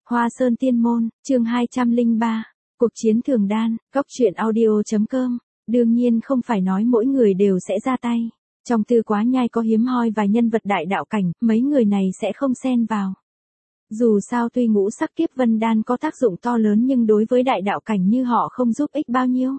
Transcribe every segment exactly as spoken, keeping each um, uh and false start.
Hoa Sơn Tiên Môn, chương hai trăm lẻ ba, Cuộc chiến Thường Đan, Cóc truyện audio.com. Đương nhiên không phải nói mỗi người đều sẽ ra tay. Trong Tư Quá Nhai có hiếm hoi vài nhân vật đại đạo cảnh, mấy người này sẽ không xen vào. Dù sao tuy ngũ sắc kiếp vân đan có tác dụng to lớn nhưng đối với đại đạo cảnh như họ không giúp ích bao nhiêu.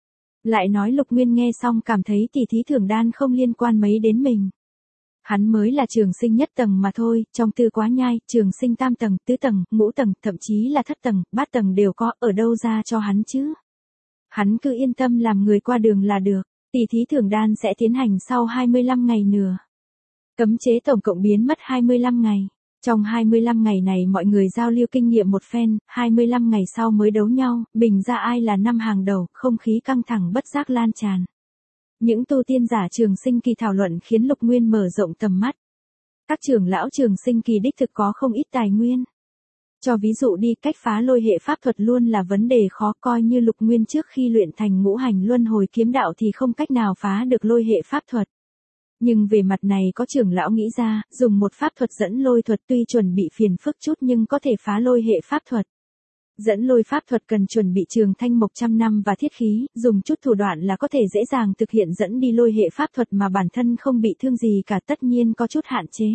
Lại nói Lục Nguyên nghe xong cảm thấy tỷ thí Thường Đan không liên quan mấy đến mình. Hắn mới là trường sinh nhất tầng mà thôi, trong Tư Quá Nhai, trường sinh tam tầng, tứ tầng, ngũ tầng, thậm chí là thất tầng, bát tầng đều có, ở đâu ra cho hắn chứ. Hắn cứ yên tâm làm người qua đường là được, tỷ thí Thường Đan sẽ tiến hành sau hai mươi lăm ngày nữa. Cấm chế tổng cộng biến mất hai mươi lăm ngày. Trong hai mươi lăm ngày này mọi người giao lưu kinh nghiệm một phen, hai mươi lăm ngày sau mới đấu nhau, bình ra ai là năm hàng đầu, không khí căng thẳng bất giác lan tràn. Những tu tiên giả trường sinh kỳ thảo luận khiến Lục Nguyên mở rộng tầm mắt. Các trưởng lão trường sinh kỳ đích thực có không ít tài nguyên. Cho ví dụ đi, cách phá lôi hệ pháp thuật luôn là vấn đề khó, coi như Lục Nguyên trước khi luyện thành ngũ hành luân hồi kiếm đạo thì không cách nào phá được lôi hệ pháp thuật. Nhưng về mặt này có trưởng lão nghĩ ra, dùng một pháp thuật dẫn lôi thuật tuy chuẩn bị phiền phức chút nhưng có thể phá lôi hệ pháp thuật. Dẫn lôi pháp thuật cần chuẩn bị trường thanh mộc trăm năm và thiết khí, dùng chút thủ đoạn là có thể dễ dàng thực hiện dẫn đi lôi hệ pháp thuật mà bản thân không bị thương gì cả, tất nhiên có chút hạn chế.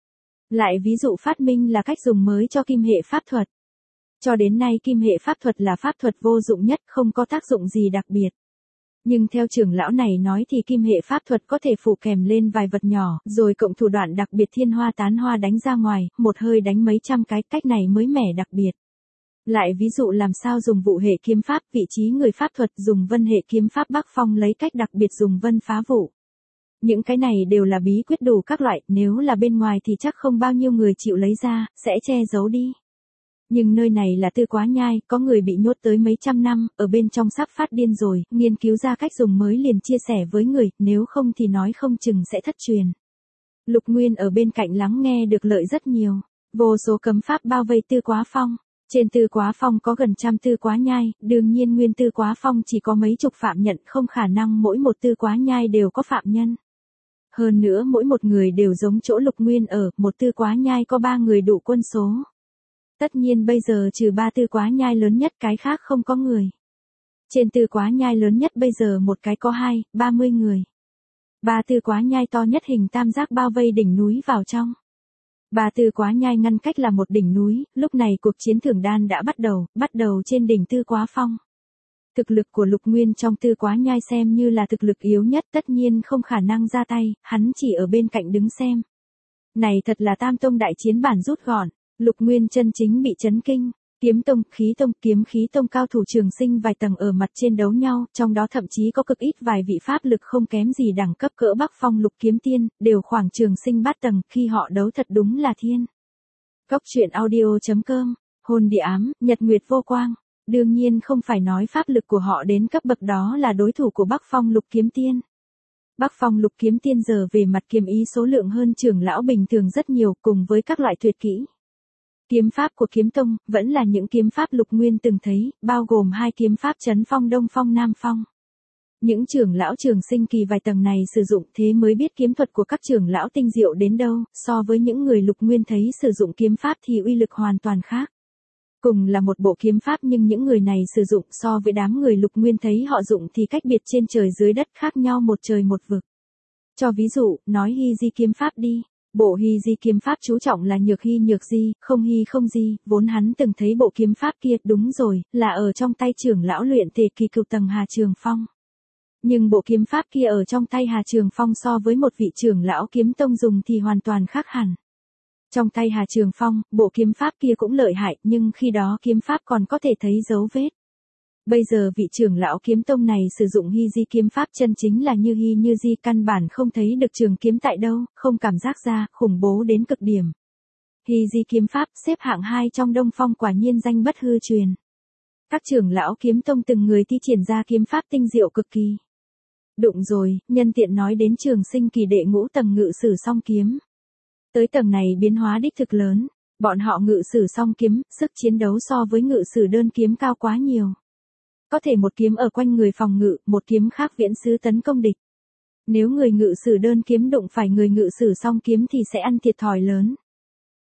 Lại ví dụ phát minh là cách dùng mới cho kim hệ pháp thuật. Cho đến nay kim hệ pháp thuật là pháp thuật vô dụng nhất, không có tác dụng gì đặc biệt. Nhưng theo trưởng lão này nói thì kim hệ pháp thuật có thể phủ kèm lên vài vật nhỏ, rồi cộng thủ đoạn đặc biệt thiên hoa tán hoa đánh ra ngoài, một hơi đánh mấy trăm cái, cách này mới mẻ đặc biệt. Lại ví dụ làm sao dùng vụ hệ kiếm pháp, vị trí người pháp thuật dùng vân hệ kiếm pháp Bắc Phong lấy cách đặc biệt dùng vân phá vụ. Những cái này đều là bí quyết đủ các loại, nếu là bên ngoài thì chắc không bao nhiêu người chịu lấy ra, sẽ che giấu đi. Nhưng nơi này là Tư Quá Nhai, có người bị nhốt tới mấy trăm năm, ở bên trong sắp phát điên rồi, nghiên cứu ra cách dùng mới liền chia sẻ với người, nếu không thì nói không chừng sẽ thất truyền. Lục Nguyên ở bên cạnh lắng nghe được lợi rất nhiều, vô số cấm pháp bao vây Tư Quá Phong. Trên Tư Quá Phong có gần trăm Tư Quá Nhai, đương nhiên nguyên Tư Quá Phong chỉ có mấy chục phạm nhân, không khả năng mỗi một Tư Quá Nhai đều có phạm nhân. Hơn nữa mỗi một người đều giống chỗ Lục Nguyên ở, một Tư Quá Nhai có ba người đủ quân số. Tất nhiên bây giờ trừ ba Tư Quá Nhai lớn nhất cái khác không có người. Trên Tư Quá Nhai lớn nhất bây giờ một cái có hai, ba mươi người. Ba Tư Quá Nhai to nhất hình tam giác bao vây đỉnh núi vào trong. Ba Tư Quá Nhai ngăn cách là một đỉnh núi, lúc này cuộc chiến Thường Đan đã bắt đầu, bắt đầu trên đỉnh Tư Quá Phong. Thực lực của Lục Nguyên trong Tư Quá Nhai xem như là thực lực yếu nhất, tất nhiên không khả năng ra tay, hắn chỉ ở bên cạnh đứng xem. Này thật là tam tông đại chiến bản rút gọn, Lục Nguyên chân chính bị chấn kinh. Kiếm tông, khí tông, kiếm khí tông cao thủ trường sinh vài tầng ở mặt trên đấu nhau, trong đó thậm chí có cực ít vài vị pháp lực không kém gì đẳng cấp cỡ Bắc Phong Lục Kiếm Tiên, đều khoảng trường sinh bát tầng, khi họ đấu thật đúng là thiên. Cóc truyện audio.com, hồn địa ám, nhật nguyệt vô quang. Đương nhiên không phải nói pháp lực của họ đến cấp bậc đó là đối thủ của Bắc Phong Lục Kiếm Tiên. Bắc Phong Lục Kiếm Tiên giờ về mặt kiếm ý số lượng hơn trưởng lão bình thường rất nhiều, cùng với các loại tuyệt kỹ. Kiếm pháp của kiếm tông, vẫn là những kiếm pháp Lục Nguyên từng thấy, bao gồm hai kiếm pháp Trấn Phong Đông Phong Nam Phong. Những trưởng lão trường sinh kỳ vài tầng này sử dụng thế mới biết kiếm thuật của các trưởng lão tinh diệu đến đâu, so với những người Lục Nguyên thấy sử dụng kiếm pháp thì uy lực hoàn toàn khác. Cùng là một bộ kiếm pháp nhưng những người này sử dụng so với đám người Lục Nguyên thấy họ dụng thì cách biệt trên trời dưới đất, khác nhau một trời một vực. Cho ví dụ, nói hy di kiếm pháp đi. Bộ hy di kiếm pháp chú trọng là nhược hy nhược di, không hy không di, vốn hắn từng thấy bộ kiếm pháp kia, đúng rồi, là ở trong tay trưởng lão luyện thể kỳ cựu tầng Hà Trường Phong. Nhưng bộ kiếm pháp kia ở trong tay Hà Trường Phong so với một vị trưởng lão kiếm tông dùng thì hoàn toàn khác hẳn. Trong tay Hà Trường Phong, bộ kiếm pháp kia cũng lợi hại, nhưng khi đó kiếm pháp còn có thể thấy dấu vết. Bây giờ vị trưởng lão kiếm tông này sử dụng hy di kiếm pháp chân chính là như hy như di, căn bản không thấy được trường kiếm tại đâu, không cảm giác ra, khủng bố đến cực điểm. Hy di kiếm pháp xếp hạng hai trong Đông Phong, quả nhiên danh bất hư truyền. Các trưởng lão kiếm tông từng người thi triển ra kiếm pháp tinh diệu cực kỳ. Đụng rồi, nhân tiện nói đến trường sinh kỳ đệ ngũ tầng ngự sử song kiếm. Tới tầng này biến hóa đích thực lớn, bọn họ ngự sử song kiếm, sức chiến đấu so với ngự sử đơn kiếm cao quá nhiều. Có thể một kiếm ở quanh người phòng ngự, một kiếm khác viễn xứ tấn công địch. Nếu người ngự sử đơn kiếm đụng phải người ngự sử song kiếm thì sẽ ăn thiệt thòi lớn.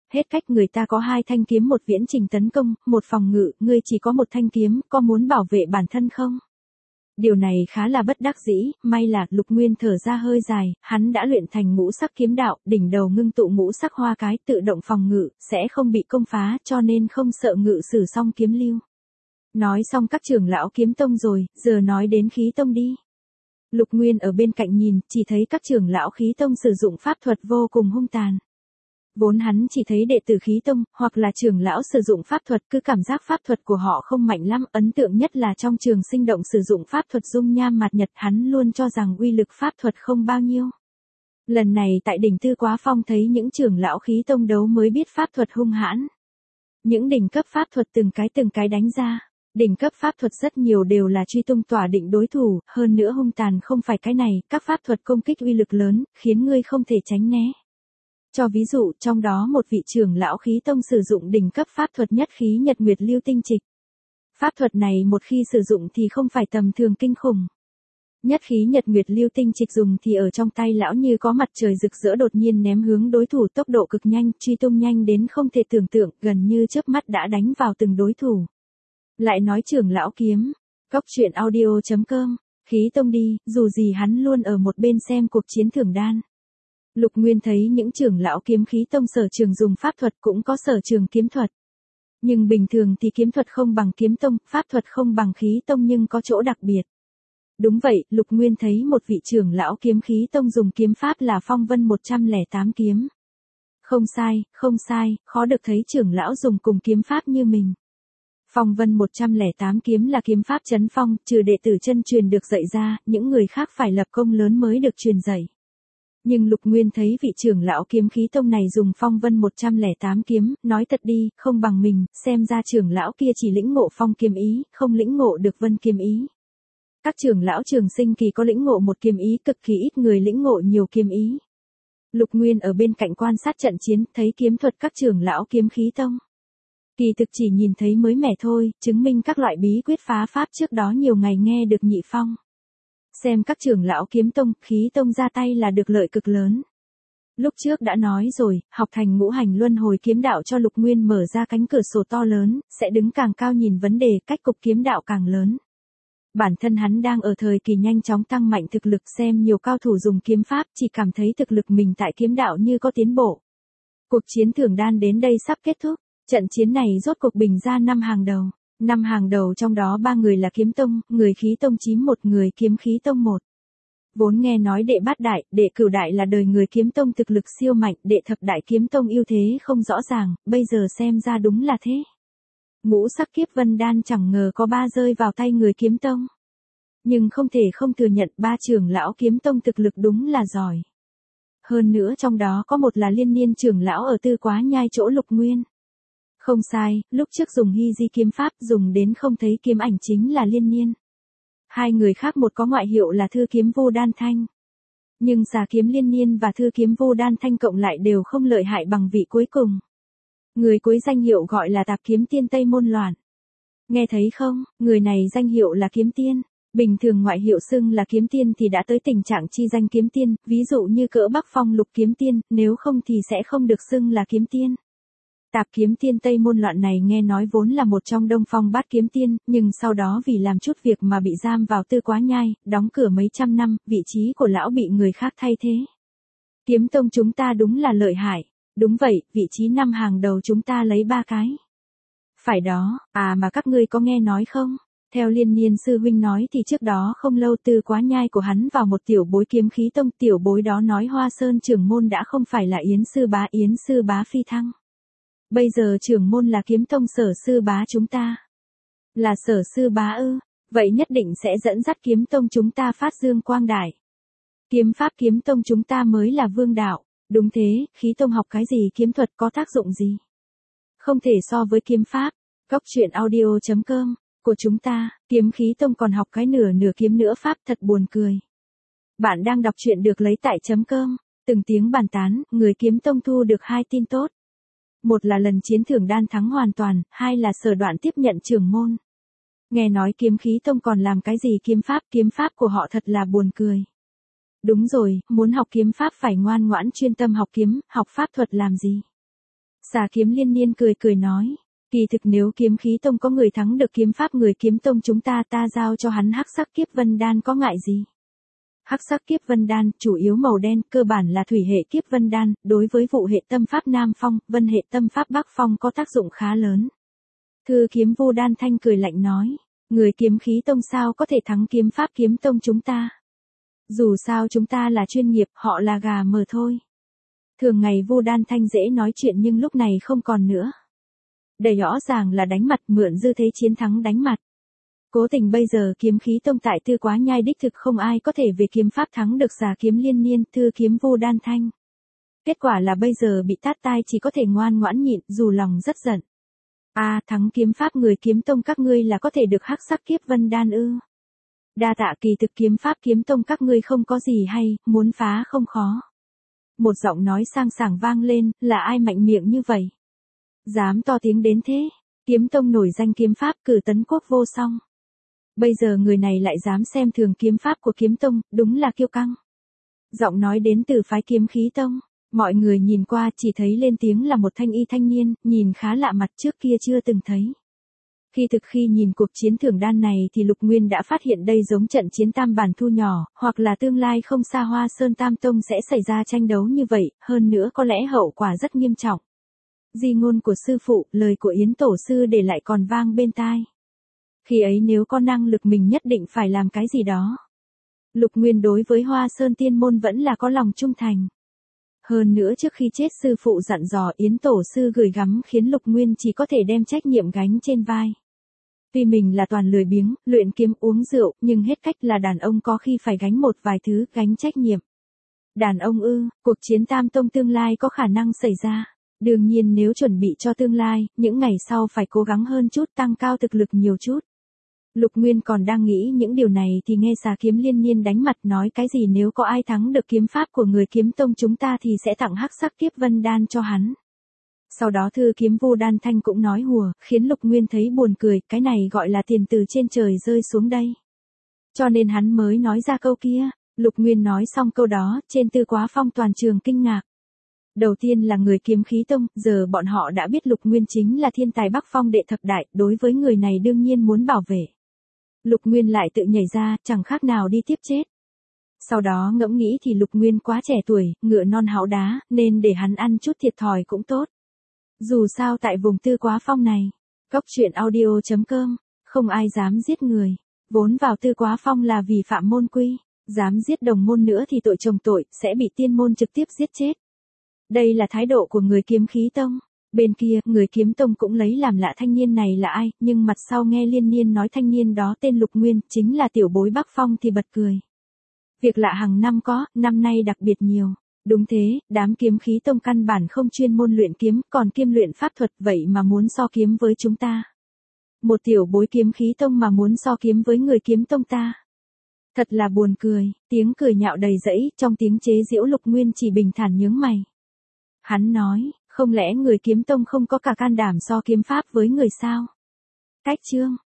Hết cách, người ta có hai thanh kiếm, một viễn trình tấn công, một phòng ngự, ngươi chỉ có một thanh kiếm, có muốn bảo vệ bản thân không? Điều này khá là bất đắc dĩ, may là Lục Nguyên thở ra hơi dài, hắn đã luyện thành ngũ sắc kiếm đạo, đỉnh đầu ngưng tụ ngũ sắc hoa cái, tự động phòng ngự, sẽ không bị công phá, cho nên không sợ ngự sử song kiếm lưu. Nói xong các trưởng lão kiếm tông rồi, giờ nói đến khí tông đi. Lục Nguyên ở bên cạnh nhìn, chỉ thấy các trưởng lão khí tông sử dụng pháp thuật vô cùng hung tàn. Vốn hắn chỉ thấy đệ tử khí tông, hoặc là trưởng lão sử dụng pháp thuật, cứ cảm giác pháp thuật của họ không mạnh lắm, ấn tượng nhất là trong trường sinh động sử dụng pháp thuật dung nham mạt nhật, hắn luôn cho rằng uy lực pháp thuật không bao nhiêu. Lần này tại đỉnh Tư Quá Phong thấy những trưởng lão khí tông đấu mới biết pháp thuật hung hãn. Những đỉnh cấp pháp thuật từng cái từng cái đánh ra. Đỉnh cấp pháp thuật rất nhiều đều là truy tung tỏa định đối thủ, hơn nữa hung tàn không phải cái này, các pháp thuật công kích uy lực lớn, khiến ngươi không thể tránh né. Cho ví dụ, trong đó một vị trưởng lão khí tông sử dụng đỉnh cấp pháp thuật nhất khí nhật nguyệt lưu tinh trịch. Pháp thuật này một khi sử dụng thì không phải tầm thường kinh khủng. Nhất khí nhật nguyệt lưu tinh trịch dùng thì ở trong tay lão như có mặt trời rực rỡ đột nhiên ném hướng đối thủ, tốc độ cực nhanh, truy tung nhanh đến không thể tưởng tượng, gần như chớp mắt đã đánh vào từng đối thủ. Lại nói trưởng lão kiếm, cóc truyện audio chấm com, khí tông đi, dù gì hắn luôn ở một bên xem cuộc chiến thưởng đan. Lục Nguyên thấy những trưởng lão kiếm khí tông sở trường dùng pháp thuật cũng có sở trường kiếm thuật. Nhưng bình thường thì kiếm thuật không bằng kiếm tông, pháp thuật không bằng khí tông nhưng có chỗ đặc biệt. Đúng vậy, Lục Nguyên thấy một vị trưởng lão kiếm khí tông dùng kiếm pháp là Phong Vân một trăm lẻ tám kiếm. Không sai, không sai, khó được thấy trưởng lão dùng cùng kiếm pháp như mình. Phong Vân một trăm lẻ tám kiếm là kiếm pháp chấn phong, trừ đệ tử chân truyền được dạy ra, những người khác phải lập công lớn mới được truyền dạy. Nhưng Lục Nguyên thấy vị trưởng lão kiếm khí tông này dùng Phong Vân một trăm lẻ tám kiếm, nói thật đi, không bằng mình, xem ra trưởng lão kia chỉ lĩnh ngộ phong kiếm ý, không lĩnh ngộ được vân kiếm ý. Các trưởng lão trường sinh kỳ có lĩnh ngộ một kiếm ý, cực kỳ ít người lĩnh ngộ nhiều kiếm ý. Lục Nguyên ở bên cạnh quan sát trận chiến, thấy kiếm thuật các trưởng lão kiếm khí tông. Kỳ thực chỉ nhìn thấy mới mẻ thôi, chứng minh các loại bí quyết phá pháp trước đó nhiều ngày nghe được nhị phong. Xem các trưởng lão kiếm tông, khí tông ra tay là được lợi cực lớn. Lúc trước đã nói rồi, học thành ngũ hành luân hồi kiếm đạo cho Lục Nguyên mở ra cánh cửa sổ to lớn, sẽ đứng càng cao nhìn vấn đề, cách cục kiếm đạo càng lớn. Bản thân hắn đang ở thời kỳ nhanh chóng tăng mạnh thực lực, xem nhiều cao thủ dùng kiếm pháp, chỉ cảm thấy thực lực mình tại kiếm đạo như có tiến bộ. Cuộc chiến thưởng đan đến đây sắp kết thúc. Trận chiến này rốt cuộc bình ra năm hàng đầu. Năm hàng đầu trong đó ba người là kiếm tông, người khí tông chiếm một, người kiếm khí tông một. Vốn nghe nói đệ bát đại, đệ cửu đại là đời người kiếm tông thực lực siêu mạnh, đệ thập đại kiếm tông ưu thế không rõ ràng, bây giờ xem ra đúng là thế. Ngũ sắc kiếp vân đan chẳng ngờ có ba rơi vào tay người kiếm tông. Nhưng không thể không thừa nhận ba trưởng lão kiếm tông thực lực đúng là giỏi. Hơn nữa trong đó có một là liên niên trưởng lão ở Tư Quá Nhai chỗ Lục Nguyên. Không sai, lúc trước dùng hy di kiếm pháp dùng đến không thấy kiếm ảnh chính là liên niên. Hai người khác một có ngoại hiệu là thư kiếm vô đan thanh. Nhưng xà kiếm liên niên và thư kiếm vô đan thanh cộng lại đều không lợi hại bằng vị cuối cùng. Người cuối danh hiệu gọi là tạp kiếm tiên Tây Môn Loạn. Nghe thấy không, người này danh hiệu là kiếm tiên. Bình thường ngoại hiệu xưng là kiếm tiên thì đã tới tình trạng chi danh kiếm tiên, ví dụ như cỡ Bắc Phong Lục kiếm tiên, nếu không thì sẽ không được xưng là kiếm tiên. Tạp kiếm tiên Tây Môn Loạn này nghe nói vốn là một trong Đông Phong bát kiếm tiên, nhưng sau đó vì làm chút việc mà bị giam vào Tư Quá Nhai, đóng cửa mấy trăm năm, vị trí của lão bị người khác thay thế. Kiếm tông chúng ta đúng là lợi hại. Đúng vậy, vị trí năm hàng đầu chúng ta lấy ba cái. Phải đó, à mà các ngươi có nghe nói không? Theo liên niên sư huynh nói thì trước đó không lâu Tư Quá Nhai của hắn vào một tiểu bối kiếm khí tông, tiểu bối đó nói Hoa Sơn trưởng môn đã không phải là Yến sư bá, Yến sư bá phi thăng. Bây giờ trưởng môn là kiếm tông Sở sư bá chúng ta. Là Sở sư bá ư, vậy nhất định sẽ dẫn dắt kiếm tông chúng ta phát dương quang đại. Kiếm pháp kiếm tông chúng ta mới là vương đạo. Đúng thế, khí tông học cái gì, kiếm thuật có tác dụng gì? Không thể so với kiếm pháp. Cóc truyện audio chấm com của chúng ta, kiếm khí tông còn học cái nửa nửa kiếm nữa pháp, thật buồn cười. Bạn đang đọc truyện được lấy tại chấm com. Từng tiếng bàn tán, người kiếm tông thu được hai tin tốt. Một là lần chiến thưởng đan thắng hoàn toàn, hai là Sở Đoạn tiếp nhận trưởng môn. Nghe nói kiếm khí tông còn làm cái gì kiếm pháp, kiếm pháp của họ thật là buồn cười. Đúng rồi, muốn học kiếm pháp phải ngoan ngoãn chuyên tâm học kiếm, học pháp thuật làm gì? Xà Kiếm Liên Niên cười cười nói, kỳ thực nếu Kiếm Khí Tông có người thắng được kiếm pháp người Kiếm Tông chúng ta ta giao cho hắn hắc sắc kiếp vân đan có ngại gì. Hắc sắc kiếp vân đan, chủ yếu màu đen, cơ bản là thủy hệ kiếp vân đan, đối với vụ hệ tâm pháp Nam Phong, vân hệ tâm pháp Bắc Phong có tác dụng khá lớn. Thư kiếm Vu Đan Thanh cười lạnh nói, người Kiếm Khí Tông sao có thể thắng kiếm pháp Kiếm Tông chúng ta. Dù sao chúng ta là chuyên nghiệp, họ là gà mờ thôi. Thường ngày Vu Đan Thanh dễ nói chuyện nhưng lúc này không còn nữa. Đầy rõ ràng là đánh mặt, mượn dư thế chiến thắng đánh mặt. Cố tình bây giờ Kiếm Khí Tông tại Tư Quá Nhai đích thực không ai có thể về kiếm pháp thắng được Xà Kiếm Liên Niên, thư kiếm Vu Đan Thanh. Kết quả là bây giờ bị tát tai chỉ có thể ngoan ngoãn nhịn, dù lòng rất giận. A, à, thắng kiếm pháp người Kiếm Tông các ngươi là có thể được hắc sắc kiếp vân đan ư? Đa tạ, kỳ thực kiếm pháp Kiếm Tông các ngươi không có gì hay, muốn phá không khó. Một giọng nói sang sảng vang lên, là ai mạnh miệng như vậy? Dám to tiếng đến thế? Kiếm Tông nổi danh kiếm pháp cử tấn quốc vô song. Bây giờ người này lại dám xem thường kiếm pháp của Kiếm Tông, đúng là kiêu căng. Giọng nói đến từ phái Kiếm Khí Tông, mọi người nhìn qua chỉ thấy lên tiếng là một thanh y thanh niên, nhìn khá lạ mặt, trước kia chưa từng thấy. Khi thực khi nhìn cuộc chiến thưởng đan này thì Lục Nguyên đã phát hiện đây giống trận chiến tam bản thu nhỏ, hoặc là tương lai không xa Hoa Sơn Tam Tông sẽ xảy ra tranh đấu như vậy, hơn nữa có lẽ hậu quả rất nghiêm trọng. Di ngôn của sư phụ, lời của Yến Tổ sư để lại còn vang bên tai. Khi ấy nếu có năng lực mình nhất định phải làm cái gì đó. Lục Nguyên đối với Hoa Sơn Tiên Môn vẫn là có lòng trung thành. Hơn nữa trước khi chết sư phụ dặn dò Yến Tổ sư gửi gắm khiến Lục Nguyên chỉ có thể đem trách nhiệm gánh trên vai. Tuy mình là toàn lười biếng, luyện kiếm uống rượu, nhưng hết cách là đàn ông có khi phải gánh một vài thứ, gánh trách nhiệm. Đàn ông ư, cuộc chiến Tam Tông tương lai có khả năng xảy ra. Đương nhiên nếu chuẩn bị cho tương lai, những ngày sau phải cố gắng hơn chút, tăng cao thực lực nhiều chút. Lục Nguyên còn đang nghĩ những điều này thì nghe Xà Kiếm Liên Niên đánh mặt nói cái gì nếu có ai thắng được kiếm pháp của người Kiếm Tông chúng ta thì sẽ tặng hắc sắc kiếp vân đan cho hắn. Sau đó thư kiếm Vu Đan Thanh cũng nói hùa, khiến Lục Nguyên thấy buồn cười, cái này gọi là tiền từ trên trời rơi xuống đây. Cho nên hắn mới nói ra câu kia. Lục Nguyên nói xong câu đó, trên Tư Quá Phong toàn trường kinh ngạc. Đầu tiên là người Kiếm Khí Tông, giờ bọn họ đã biết Lục Nguyên chính là thiên tài Bắc Phong đệ thập đại, đối với người này đương nhiên muốn bảo vệ. Lục Nguyên lại tự nhảy ra, chẳng khác nào đi tiếp chết. Sau đó ngẫm nghĩ thì Lục Nguyên quá trẻ tuổi, ngựa non háo đá, nên để hắn ăn chút thiệt thòi cũng tốt. Dù sao tại vùng Tư Quá Phong này, cốc truyện audio chấm com, không ai dám giết người. Vốn vào Tư Quá Phong là vì phạm môn quy, dám giết đồng môn nữa thì tội chồng tội, sẽ bị tiên môn trực tiếp giết chết. Đây là thái độ của người Kiếm Khí Tông. Bên kia, người Kiếm Tông cũng lấy làm lạ thanh niên này là ai, nhưng mặt sau nghe Liên Niên nói thanh niên đó tên Lục Nguyên, chính là tiểu bối Bắc Phong thì bật cười. Việc lạ hàng năm có, năm nay đặc biệt nhiều. Đúng thế, đám Kiếm Khí Tông căn bản không chuyên môn luyện kiếm, còn kiêm luyện pháp thuật, vậy mà muốn so kiếm với chúng ta. Một tiểu bối Kiếm Khí Tông mà muốn so kiếm với người Kiếm Tông ta. Thật là buồn cười, tiếng cười nhạo đầy rẫy, trong tiếng chế giễu Lục Nguyên chỉ bình thản nhướng mày. Hắn nói, không lẽ người Kiếm Tông không có cả can đảm so kiếm pháp với người sao? Cách chương